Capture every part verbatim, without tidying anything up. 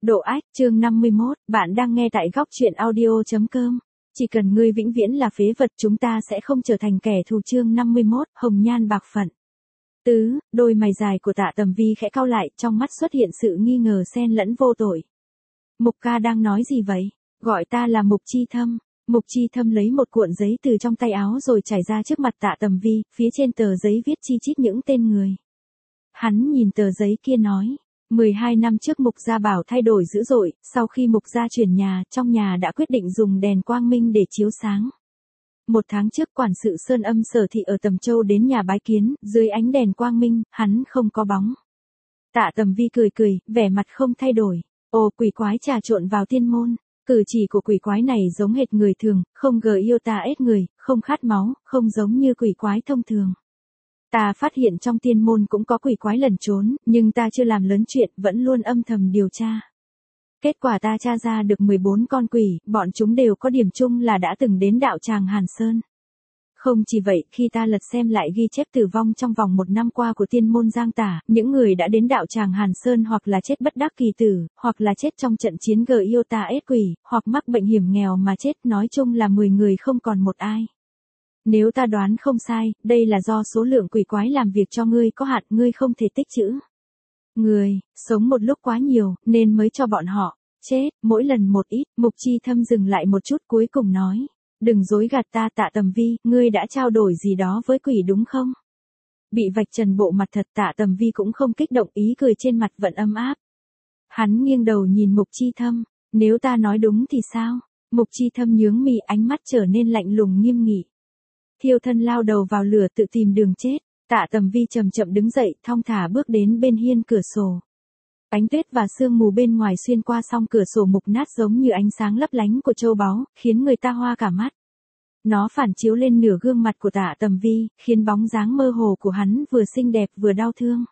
Độ ách, chương năm mươi mốt, bạn đang nghe tại góc truyện audio.com. Chỉ cần ngươi vĩnh viễn là phế vật chúng ta sẽ không trở thành kẻ thù. Chương năm mươi mốt, hồng nhan bạc phận. Tứ, đôi mày dài của Tạ Tầm Vi khẽ cau lại, trong mắt xuất hiện sự nghi ngờ xen lẫn vô tội. Mục ca đang nói gì vậy? Gọi ta là Mục Chi Thâm. Mục Chi Thâm lấy một cuộn giấy từ trong tay áo rồi trải ra trước mặt Tạ Tầm Vi, phía trên tờ giấy viết chi chít những tên người. Hắn nhìn tờ giấy kia nói. mười hai năm trước Mục Gia Bảo thay đổi dữ dội, sau khi Mục Gia chuyển nhà, trong nhà đã quyết định dùng đèn quang minh để chiếu sáng. Một tháng trước quản sự Sơn Âm Sở Thị ở Tầm Châu đến nhà bái kiến, dưới ánh đèn quang minh, hắn không có bóng. Tạ Tầm Vi cười cười, vẻ mặt không thay đổi. Ồ, quỷ quái trà trộn vào tiên môn. Cử chỉ của quỷ quái này giống hệt người thường, không gờ yêu ta ết người, không khát máu, không giống như quỷ quái thông thường. Ta phát hiện trong tiên môn cũng có quỷ quái lẩn trốn, nhưng ta chưa làm lớn chuyện, vẫn luôn âm thầm điều tra. Kết quả ta tra ra được mười bốn con quỷ, bọn chúng đều có điểm chung là đã từng đến đạo tràng Hàn Sơn. Không chỉ vậy, khi ta lật xem lại ghi chép tử vong trong vòng một năm qua của tiên môn Giang Tả, những người đã đến đạo tràng Hàn Sơn hoặc là chết bất đắc kỳ tử, hoặc là chết trong trận chiến gờ yêu ta ết quỷ, hoặc mắc bệnh hiểm nghèo mà chết, nói chung là mười người không còn một ai. Nếu ta đoán không sai, đây là do số lượng quỷ quái làm việc cho ngươi có hạn, ngươi không thể tích trữ. Người, sống một lúc quá nhiều, nên mới cho bọn họ chết, mỗi lần một ít. Mục Chi Thâm dừng lại một chút cuối cùng nói. Đừng dối gạt ta Tạ Tầm Vi, ngươi đã trao đổi gì đó với quỷ đúng không? Bị vạch trần bộ mặt thật Tạ Tầm Vi cũng không kích động, ý cười trên mặt vẫn ấm áp. Hắn nghiêng đầu nhìn Mục Chi Thâm, nếu ta nói đúng thì sao? Mục Chi Thâm nhướng mi, ánh mắt trở nên lạnh lùng nghiêm nghị. Thiêu thân lao đầu vào lửa tự tìm đường chết. Tạ Tầm Vi chậm chậm đứng dậy, thong thả bước đến bên hiên cửa sổ. Ánh tuyết và sương mù bên ngoài xuyên qua song cửa sổ mục nát giống như ánh sáng lấp lánh của châu báu, khiến người ta hoa cả mắt. Nó phản chiếu lên nửa gương mặt của Tạ Tầm Vi, khiến bóng dáng mơ hồ của hắn vừa xinh đẹp vừa đau thương.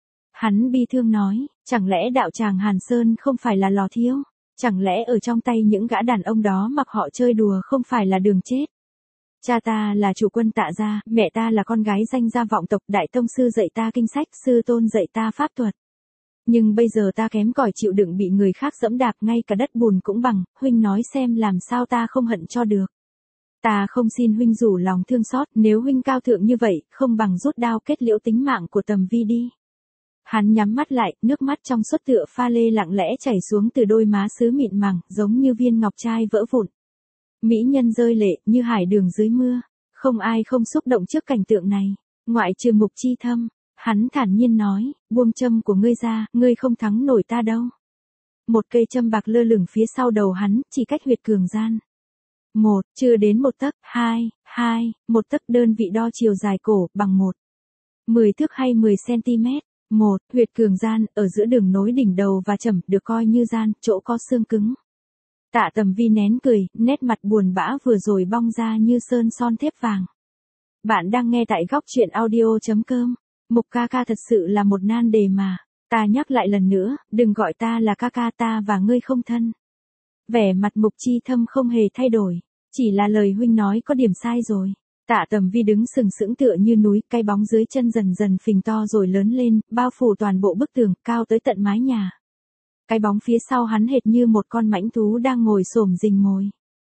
Hắn bi thương nói, chẳng lẽ đạo tràng Hàn Sơn không phải là lò thiêu? Chẳng lẽ ở trong tay những gã đàn ông đó mặc họ chơi đùa không phải là đường chết? Cha ta là chủ quân Tạ gia, mẹ ta là con gái danh gia vọng tộc, đại tông sư dạy ta kinh sách, sư tôn dạy ta pháp thuật. Nhưng bây giờ ta kém cỏi chịu đựng bị người khác dẫm đạp, ngay cả đất bùn cũng bằng, huynh nói xem làm sao ta không hận cho được. Ta không xin huynh rủ lòng thương xót, nếu huynh cao thượng như vậy, không bằng rút đao kết liễu tính mạng của Tầm Vi đi. Hắn nhắm mắt lại, nước mắt trong suốt tựa pha lê lặng lẽ chảy xuống từ đôi má sứ mịn màng, giống như viên ngọc trai vỡ vụn. Mỹ nhân rơi lệ, như hải đường dưới mưa. Không ai không xúc động trước cảnh tượng này, ngoại trừ Mục Chi Thâm. Hắn thản nhiên nói, buông châm của ngươi ra, ngươi không thắng nổi ta đâu. Một cây châm bạc lơ lửng phía sau đầu hắn, chỉ cách huyệt cường gian. Một, chưa đến một tấc, hai, hai, một tấc đơn vị đo chiều dài cổ, bằng một. Mười thước hay mười xăng-ti-mét. Một, huyệt cường gian, ở giữa đường nối đỉnh đầu và chẩm, được coi như gian, chỗ có xương cứng. Tạ Tầm Vi nén cười, nét mặt buồn bã vừa rồi bong ra như sơn son thép vàng. Bạn đang nghe tại góc truyện audio.com. Mục ca ca thật sự là một nan đề mà. Ta nhắc lại lần nữa, đừng gọi ta là ca ca, ta và ngươi không thân. Vẻ mặt Mục Chi Thâm không hề thay đổi. Chỉ là lời huynh nói có điểm sai rồi. Tạ Tầm Vi đứng sừng sững tựa như núi, cái bóng dưới chân dần dần phình to rồi lớn lên, bao phủ toàn bộ bức tường, cao tới tận mái nhà. Cái bóng phía sau hắn hệt như một con mãnh thú đang ngồi xổm rình mồi.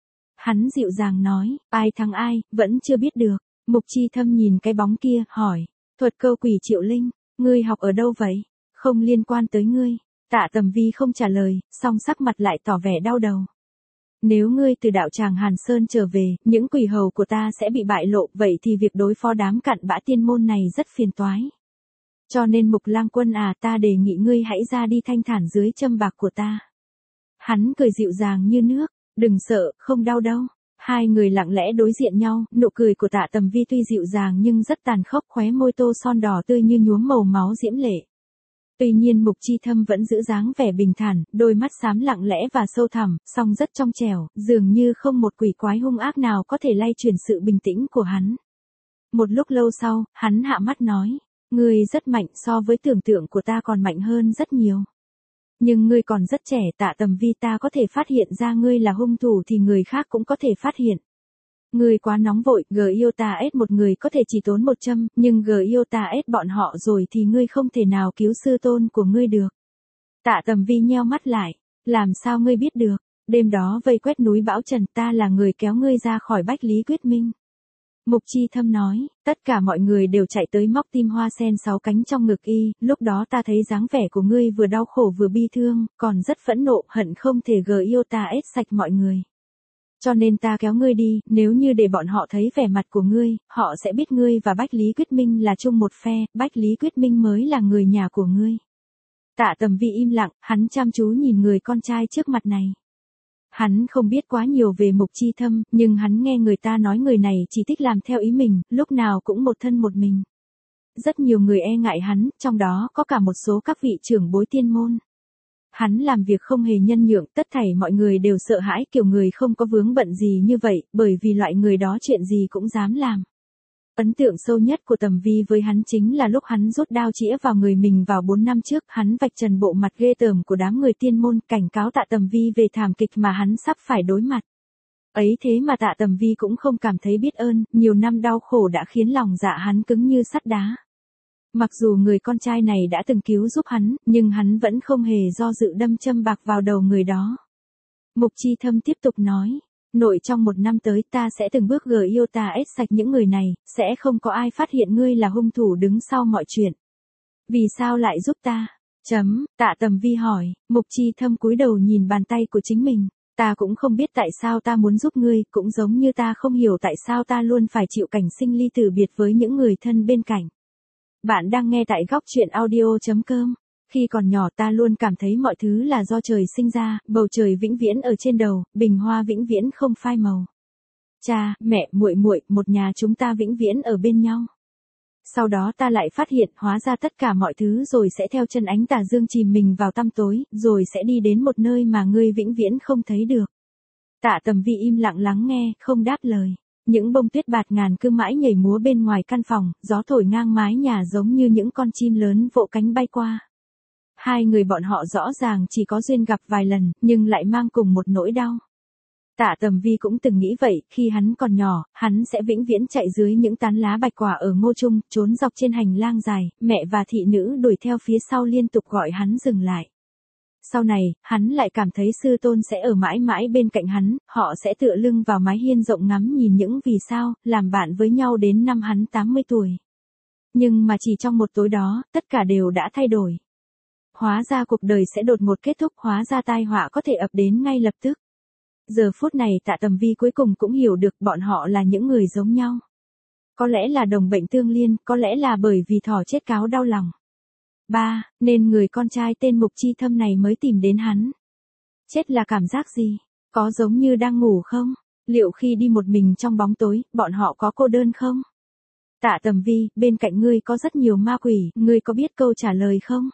Hắn dịu dàng nói, ai thắng ai, vẫn chưa biết được. Mục Chi Thâm nhìn cái bóng kia, hỏi, thuật câu quỷ triệu linh, ngươi học ở đâu vậy? Không liên quan tới ngươi. Tạ Tầm Vi không trả lời, song sắc mặt lại tỏ vẻ đau đầu. Nếu ngươi từ đạo tràng Hàn Sơn trở về, những quỷ hầu của ta sẽ bị bại lộ, vậy thì việc đối phó đám cặn bã tiên môn này rất phiền toái. Cho nên Mục Lang Quân à, ta đề nghị ngươi hãy ra đi thanh thản dưới châm bạc của ta. Hắn cười dịu dàng như nước, đừng sợ, không đau đâu. Hai người lặng lẽ đối diện nhau, nụ cười của Tạ Tầm Vi tuy dịu dàng nhưng rất tàn khốc, khóe môi tô son đỏ tươi như nhuốm màu máu diễm lệ. Tuy nhiên Mục Chi Thâm vẫn giữ dáng vẻ bình thản, đôi mắt xám lặng lẽ và sâu thẳm, song rất trong trẻo, dường như không một quỷ quái hung ác nào có thể lay chuyển sự bình tĩnh của hắn. Một lúc lâu sau, hắn hạ mắt nói, ngươi rất mạnh, so với tưởng tượng của ta còn mạnh hơn rất nhiều. Nhưng ngươi còn rất trẻ, Tạ Tầm Vi, ta có thể phát hiện ra ngươi là hung thủ thì người khác cũng có thể phát hiện. Ngươi quá nóng vội, G yêu ta ết một người có thể chỉ tốn một châm, nhưng G yêu ta ết bọn họ rồi thì ngươi không thể nào cứu sư tôn của ngươi được. Tạ Tầm Vi nheo mắt lại, Làm sao ngươi biết được? Đêm đó vây quét núi Bão Trần, ta là người kéo ngươi ra khỏi Bách Lý Quyết Minh. Mục Chi Thâm nói, tất cả mọi người đều chạy tới móc tim hoa sen sáu cánh trong ngực y, lúc đó ta thấy dáng vẻ của ngươi vừa đau khổ vừa bi thương, còn rất phẫn nộ, hận không thể gờ yêu ta ết sạch mọi người. Cho nên ta kéo ngươi đi, nếu như để bọn họ thấy vẻ mặt của ngươi, họ sẽ biết ngươi và Bách Lý Quyết Minh là chung một phe, Bách Lý Quyết Minh mới là người nhà của ngươi. Tạ Tầm Vi im lặng, hắn chăm chú nhìn người con trai trước mặt này. Hắn không biết quá nhiều về Mục Chi Thâm, nhưng hắn nghe người ta nói người này chỉ thích làm theo ý mình, lúc nào cũng một thân một mình. Rất nhiều người e ngại hắn, trong đó có cả một số các vị trưởng bối tiên môn. Hắn làm việc không hề nhân nhượng, tất thảy mọi người đều sợ hãi, kiểu người không có vướng bận gì như vậy, bởi vì loại người đó chuyện gì cũng dám làm. Ấn tượng sâu nhất của Tầm Vi với hắn chính là lúc hắn rút đao chĩa vào người mình vào bốn năm trước, hắn vạch trần bộ mặt ghê tởm của đám người tiên môn, cảnh cáo Tạ Tầm Vi về thảm kịch mà hắn sắp phải đối mặt. Ấy thế mà Tạ Tầm Vi cũng không cảm thấy biết ơn, nhiều năm đau khổ đã khiến lòng dạ hắn cứng như sắt đá. Mặc dù người con trai này đã từng cứu giúp hắn, nhưng hắn vẫn không hề do dự đâm châm bạc vào đầu người đó. Mục Chi Thâm tiếp tục nói. Nội trong một năm tới ta sẽ từng bước gờ yêu ta ết sạch những người này, sẽ không có ai phát hiện ngươi là hung thủ đứng sau mọi chuyện. Vì sao lại giúp ta? Chấm, Tạ Tầm Vi hỏi, Mục Chi Thâm cúi đầu nhìn bàn tay của chính mình. Ta cũng không biết tại sao ta muốn giúp ngươi, cũng giống như ta không hiểu tại sao ta luôn phải chịu cảnh sinh ly tử biệt với những người thân bên cạnh. Bạn đang nghe tại góc truyện audio chấm com. Khi còn nhỏ ta luôn cảm thấy mọi thứ là do trời sinh ra, bầu trời vĩnh viễn ở trên đầu, bình hoa vĩnh viễn không phai màu. Cha, mẹ, muội muội, một nhà chúng ta vĩnh viễn ở bên nhau. Sau đó ta lại phát hiện hóa ra tất cả mọi thứ rồi sẽ theo chân ánh tà dương chìm mình vào tăm tối, rồi sẽ đi đến một nơi mà ngươi vĩnh viễn không thấy được. Tạ Tầm Vi im lặng lắng nghe, không đáp lời. Những bông tuyết bạt ngàn cứ mãi nhảy múa bên ngoài căn phòng, gió thổi ngang mái nhà giống như những con chim lớn vỗ cánh bay qua. Hai người bọn họ rõ ràng chỉ có duyên gặp vài lần, nhưng lại mang cùng một nỗi đau. Tạ Tầm Vi cũng từng nghĩ vậy, khi hắn còn nhỏ, hắn sẽ vĩnh viễn chạy dưới những tán lá bạch quả ở Ngô Trung, trốn dọc trên hành lang dài, mẹ và thị nữ đuổi theo phía sau liên tục gọi hắn dừng lại. Sau này, hắn lại cảm thấy sư tôn sẽ ở mãi mãi bên cạnh hắn, họ sẽ tựa lưng vào mái hiên rộng ngắm nhìn những vì sao, làm bạn với nhau đến năm hắn tám mươi tuổi. Nhưng mà chỉ trong một tối đó, tất cả đều đã thay đổi. Hóa ra cuộc đời sẽ đột ngột kết thúc, hóa ra tai họa có thể ập đến ngay lập tức. Giờ phút này Tạ Tầm Vi cuối cùng cũng hiểu được bọn họ là những người giống nhau. Có lẽ là đồng bệnh tương liên, có lẽ là bởi vì thỏ chết cáo đau lòng. Ba, nên người con trai tên Mục Chi Thâm này mới tìm đến hắn. Chết là cảm giác gì? Có giống như đang ngủ không? Liệu khi đi một mình trong bóng tối, bọn họ có cô đơn không? Tạ Tầm Vi, bên cạnh ngươi có rất nhiều ma quỷ, ngươi có biết câu trả lời không?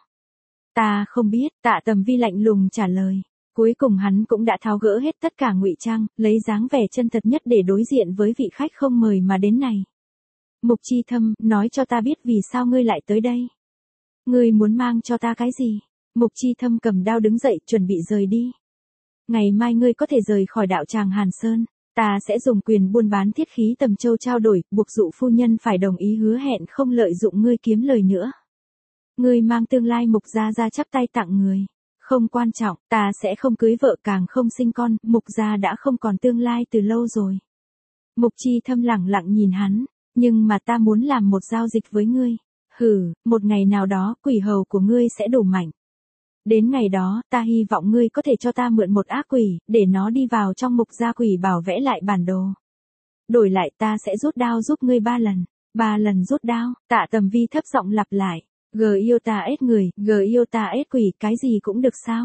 Ta không biết, Tạ Tầm Vi lạnh lùng trả lời. Cuối cùng hắn cũng đã tháo gỡ hết tất cả ngụy trang, lấy dáng vẻ chân thật nhất để đối diện với vị khách không mời mà đến này. Mục Chi Thâm, nói cho ta biết vì sao ngươi lại tới đây. Ngươi muốn mang cho ta cái gì? Mục Chi Thâm cầm đao đứng dậy, chuẩn bị rời đi. Ngày mai ngươi có thể rời khỏi đạo tràng Hàn Sơn. Ta sẽ dùng quyền buôn bán thiết khí Tầm Châu trao đổi, buộc dụ phu nhân phải đồng ý hứa hẹn không lợi dụng ngươi kiếm lời nữa. Ngươi mang tương lai Mục gia ra chắp tay tặng người. Không quan trọng, ta sẽ không cưới vợ càng không sinh con, Mục gia đã không còn tương lai từ lâu rồi. Mục Chi Thâm lẳng lặng nhìn hắn, nhưng mà ta muốn làm một giao dịch với ngươi. Hừ, một ngày nào đó, quỷ hầu của ngươi sẽ đủ mạnh. Đến ngày đó, ta hy vọng ngươi có thể cho ta mượn một ác quỷ, để nó đi vào trong Mục gia quỷ bảo vẽ lại bản đồ. Đổi lại ta sẽ rút đao giúp ngươi ba lần. Ba lần rút đao, Tạ Tầm Vi thấp giọng lặp lại. Gờ yêu ta ết người, gờ yêu ta ết quỷ, cái gì cũng được sao?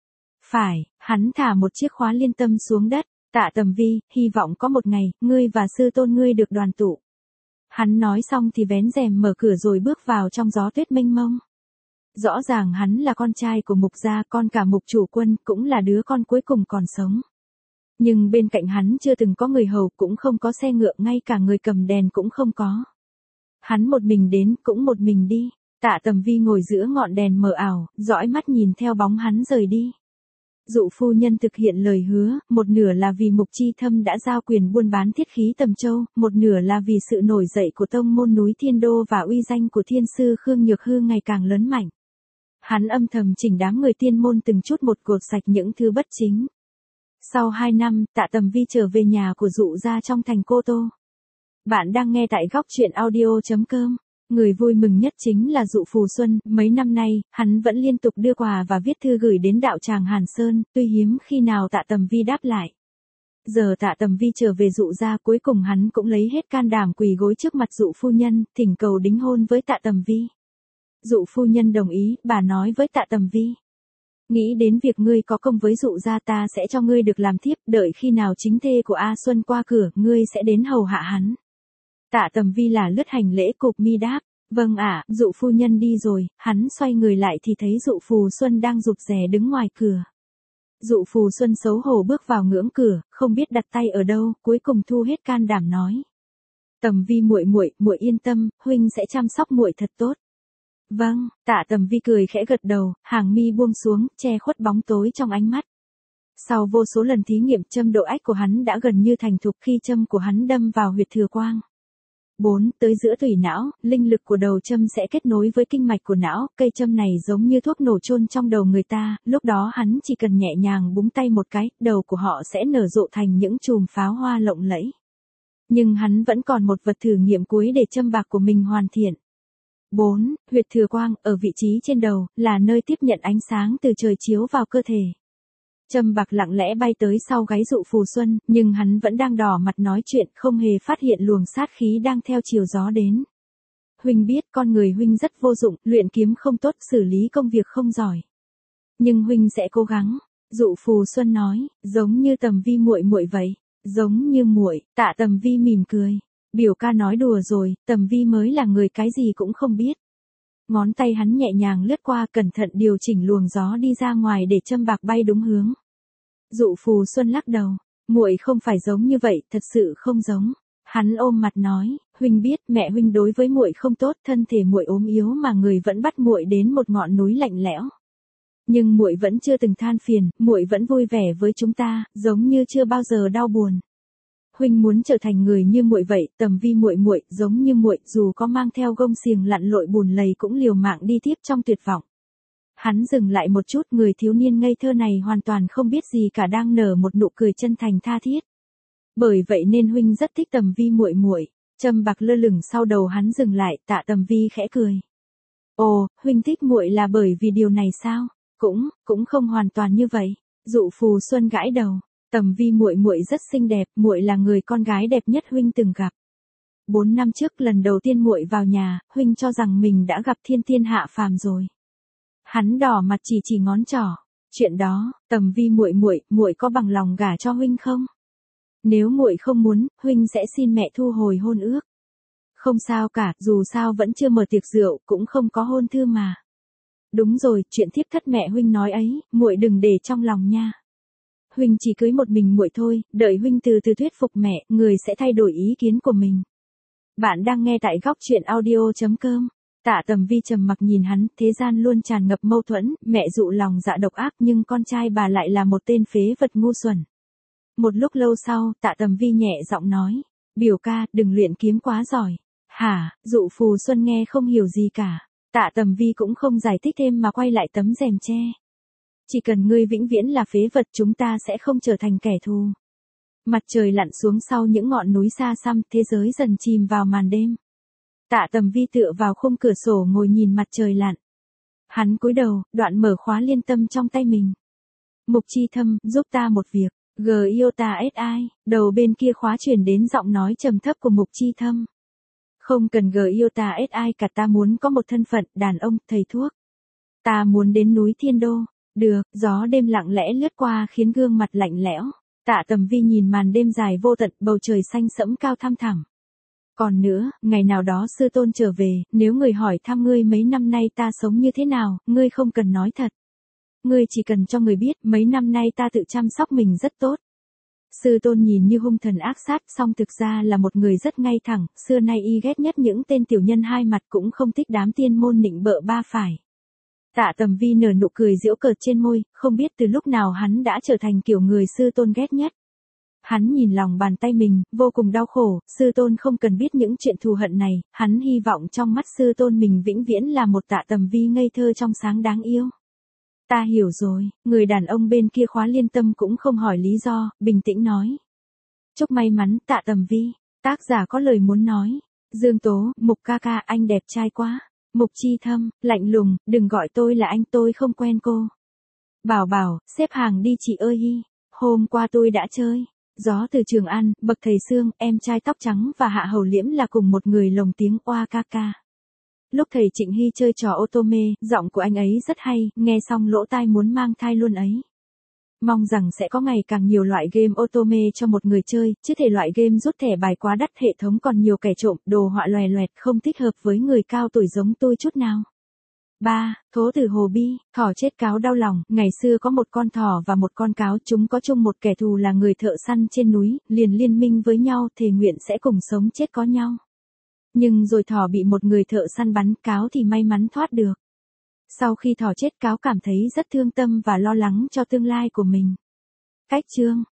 Phải, hắn thả một chiếc khóa liên tâm xuống đất. Tạ Tầm Vi, hy vọng có một ngày, ngươi và sư tôn ngươi được đoàn tụ. Hắn nói xong thì vén rèm mở cửa rồi bước vào trong gió tuyết mênh mông. Rõ ràng hắn là con trai của Mục gia, con cả Mục chủ quân, cũng là đứa con cuối cùng còn sống. Nhưng bên cạnh hắn chưa từng có người hầu, cũng không có xe ngựa, ngay cả người cầm đèn cũng không có. Hắn một mình đến, cũng một mình đi. Tạ Tầm Vi ngồi giữa ngọn đèn mờ ảo, dõi mắt nhìn theo bóng hắn rời đi. Dụ phu nhân thực hiện lời hứa, một nửa là vì Mục Chi Thâm đã giao quyền buôn bán thiết khí Tầm Châu, một nửa là vì sự nổi dậy của tông môn núi Thiên Đô và uy danh của thiên sư Khương Nhược Hư ngày càng lớn mạnh. Hắn âm thầm chỉnh đám người tiên môn từng chút một gột sạch những thứ bất chính. Sau hai năm, Tạ Tầm Vi trở về nhà của dụ gia trong thành Cô Tô. Bạn đang nghe tại góc truyện audio chấm com. Người vui mừng nhất chính là dụ Phù Xuân, mấy năm nay, hắn vẫn liên tục đưa quà và viết thư gửi đến đạo tràng Hàn Sơn, tuy hiếm khi nào Tạ Tầm Vi đáp lại. Giờ Tạ Tầm Vi trở về dụ gia, cuối cùng hắn cũng lấy hết can đảm quỳ gối trước mặt dụ phu nhân, thỉnh cầu đính hôn với Tạ Tầm Vi. Dụ phu nhân đồng ý, bà nói với Tạ Tầm Vi. Nghĩ đến việc ngươi có công với dụ gia, ta sẽ cho ngươi được làm thiếp, đợi khi nào chính thê của A Xuân qua cửa, ngươi sẽ đến hầu hạ hắn. Tạ Tầm Vi là lướt hành lễ cụp mi đáp, vâng ạ. Dụ phu nhân đi rồi, hắn xoay người lại thì thấy dụ Phù Xuân đang rụt rè đứng ngoài cửa. Dụ Phù Xuân xấu hổ bước vào ngưỡng cửa, không biết đặt tay ở đâu, cuối cùng thu hết can đảm nói: Tầm Vi muội muội, muội yên tâm, huynh sẽ chăm sóc muội thật tốt. Vâng. Tạ Tầm Vi cười khẽ gật đầu, hàng mi buông xuống, che khuất bóng tối trong ánh mắt. Sau vô số lần thí nghiệm, châm độ ách của hắn đã gần như thành thục khi châm của hắn đâm vào huyệt thừa quang. bốn. Tới giữa tủy não, linh lực của đầu châm sẽ kết nối với kinh mạch của não, cây châm này giống như thuốc nổ chôn trong đầu người ta, lúc đó hắn chỉ cần nhẹ nhàng búng tay một cái, đầu của họ sẽ nở rộ thành những chùm pháo hoa lộng lẫy. Nhưng hắn vẫn còn một vật thử nghiệm cuối để châm bạc của mình hoàn thiện. bốn. Huyệt thừa quang, ở vị trí trên đầu, là nơi tiếp nhận ánh sáng từ trời chiếu vào cơ thể. Châm bạc lặng lẽ bay tới sau gáy dụ Phù Xuân, nhưng hắn vẫn đang đỏ mặt nói chuyện, không hề phát hiện luồng sát khí đang theo chiều gió đến. Huynh biết con người huynh rất vô dụng, luyện kiếm không tốt, xử lý công việc không giỏi. Nhưng huynh sẽ cố gắng. Dụ Phù Xuân nói, giống như Tầm Vi muội muội vậy. Giống như muội. Tạ Tầm Vi mỉm cười. Biểu ca nói đùa rồi, Tầm Vi mới là người cái gì cũng không biết. Ngón tay hắn nhẹ nhàng lướt qua, cẩn thận điều chỉnh luồng gió đi ra ngoài để châm bạc bay đúng hướng. Dụ Phù Xuân lắc đầu, muội không phải giống như vậy, thật sự không giống. Hắn ôm mặt nói, huynh biết mẹ huynh đối với muội không tốt, thân thể muội ốm yếu mà người vẫn bắt muội đến một ngọn núi lạnh lẽo. Nhưng muội vẫn chưa từng than phiền, muội vẫn vui vẻ với chúng ta, giống như chưa bao giờ đau buồn. Huynh muốn trở thành người như muội vậy, Tầm Vi muội muội, giống như muội, dù có mang theo gông xiềng lặn lội bùn lầy cũng liều mạng đi tiếp trong tuyệt vọng. Hắn dừng lại một chút, người thiếu niên ngây thơ này hoàn toàn không biết gì cả đang nở một nụ cười chân thành tha thiết. Bởi vậy nên huynh rất thích Tầm Vi muội muội. Châm bạc lơ lửng sau đầu hắn dừng lại, Tạ Tầm Vi khẽ cười. Ồ, huynh thích muội là bởi vì điều này sao? Cũng, cũng không hoàn toàn như vậy. Dụ Phù Xuân gãi đầu. Tầm Vi muội muội rất xinh đẹp, muội là người con gái đẹp nhất huynh từng gặp. Bốn năm trước lần đầu tiên muội vào nhà, huynh cho rằng mình đã gặp thiên tiên hạ phàm rồi. Hắn đỏ mặt chỉ chỉ ngón trỏ. Chuyện đó, Tầm Vi muội muội, muội có bằng lòng gả cho huynh không? Nếu muội không muốn, huynh sẽ xin mẹ thu hồi hôn ước. Không sao cả, dù sao vẫn chưa mở tiệc rượu, cũng không có hôn thư mà. Đúng rồi, chuyện thiếp thất mẹ huynh nói ấy, muội đừng để trong lòng nha. Huynh chỉ cưới một mình muội thôi, đợi huynh từ từ thuyết phục mẹ, người sẽ thay đổi ý kiến của mình. Bạn đang nghe tại góc truyện audio chấm com. Tạ Tầm Vi trầm mặc nhìn hắn, thế gian luôn tràn ngập mâu thuẫn, mẹ dụ lòng dạ độc ác nhưng con trai bà lại là một tên phế vật ngu xuẩn. Một lúc lâu sau, Tạ Tầm Vi nhẹ giọng nói, biểu ca, đừng luyện kiếm quá giỏi. Hả? Dụ Phù Xuân nghe không hiểu gì cả. Tạ Tầm Vi cũng không giải thích thêm mà quay lại tấm rèm tre. Chỉ cần ngươi vĩnh viễn là phế vật, chúng ta sẽ không trở thành kẻ thù. Mặt trời lặn xuống sau những ngọn núi xa xăm, thế giới dần chìm vào màn đêm. Tạ Tầm Vi tựa vào khung cửa sổ ngồi nhìn mặt trời lặn. Hắn cúi đầu, đoạn mở khóa liên tâm trong tay mình. Mục Chi Thâm, giúp ta một việc. G Iota ét i, đầu bên kia khóa chuyển đến giọng nói trầm thấp của Mục Chi Thâm. Không cần G Iota ét i cả, ta muốn có một thân phận, đàn ông, thầy thuốc. Ta muốn đến núi Thiên Đô. Được, gió đêm lặng lẽ lướt qua khiến gương mặt lạnh lẽo. Tạ Tầm Vi nhìn màn đêm dài vô tận, bầu trời xanh sẫm cao thăm thẳm. Còn nữa, ngày nào đó sư tôn trở về, nếu người hỏi thăm ngươi mấy năm nay ta sống như thế nào, ngươi không cần nói thật. Ngươi chỉ cần cho người biết, mấy năm nay ta tự chăm sóc mình rất tốt. Sư tôn nhìn như hung thần ác sát, song thực ra là một người rất ngay thẳng, xưa nay y ghét nhất những tên tiểu nhân hai mặt, cũng không thích đám tiên môn nịnh bợ ba phải. Tạ Tầm Vi nở nụ cười giễu cợt trên môi, không biết từ lúc nào hắn đã trở thành kiểu người sư tôn ghét nhất. Hắn nhìn lòng bàn tay mình, vô cùng đau khổ, sư tôn không cần biết những chuyện thù hận này, hắn hy vọng trong mắt sư tôn mình vĩnh viễn là một Tạ Tầm Vi ngây thơ trong sáng đáng yêu. Ta hiểu rồi, người đàn ông bên kia Khóa Liên Tâm cũng không hỏi lý do, bình tĩnh nói. Chúc may mắn, Tạ Tầm Vi. Tác giả có lời muốn nói. Dương Tố, Mục ca ca, anh đẹp trai quá. Mục Chi Thâm, lạnh lùng, đừng gọi tôi là anh, tôi không quen cô. Bảo Bảo, xếp hàng đi chị ơi hi. Hôm qua tôi đã chơi. Gió từ Trường An, Bậc Thầy Sương, em trai tóc trắng và Hạ Hầu Liễm là cùng một người lồng tiếng oa ca ca. Lúc thầy Trịnh Hy chơi trò Otome, giọng của anh ấy rất hay, nghe xong lỗ tai muốn mang thai luôn ấy. Mong rằng sẽ có ngày càng nhiều loại game Otome cho một người chơi, chứ thể loại game rút thẻ bài quá đắt, hệ thống còn nhiều kẻ trộm, đồ họa loè loẹt, không thích hợp với người cao tuổi giống tôi chút nào. ba. Thố Tử Hồ Bi, thỏ chết cáo đau lòng, ngày xưa có một con thỏ và một con cáo, chúng có chung một kẻ thù là người thợ săn trên núi, liền liên minh với nhau, thề nguyện sẽ cùng sống chết có nhau. Nhưng rồi thỏ bị một người thợ săn bắn, cáo thì may mắn thoát được. Sau khi thỏ chết, cáo cảm thấy rất thương tâm và lo lắng cho tương lai của mình. Cách chương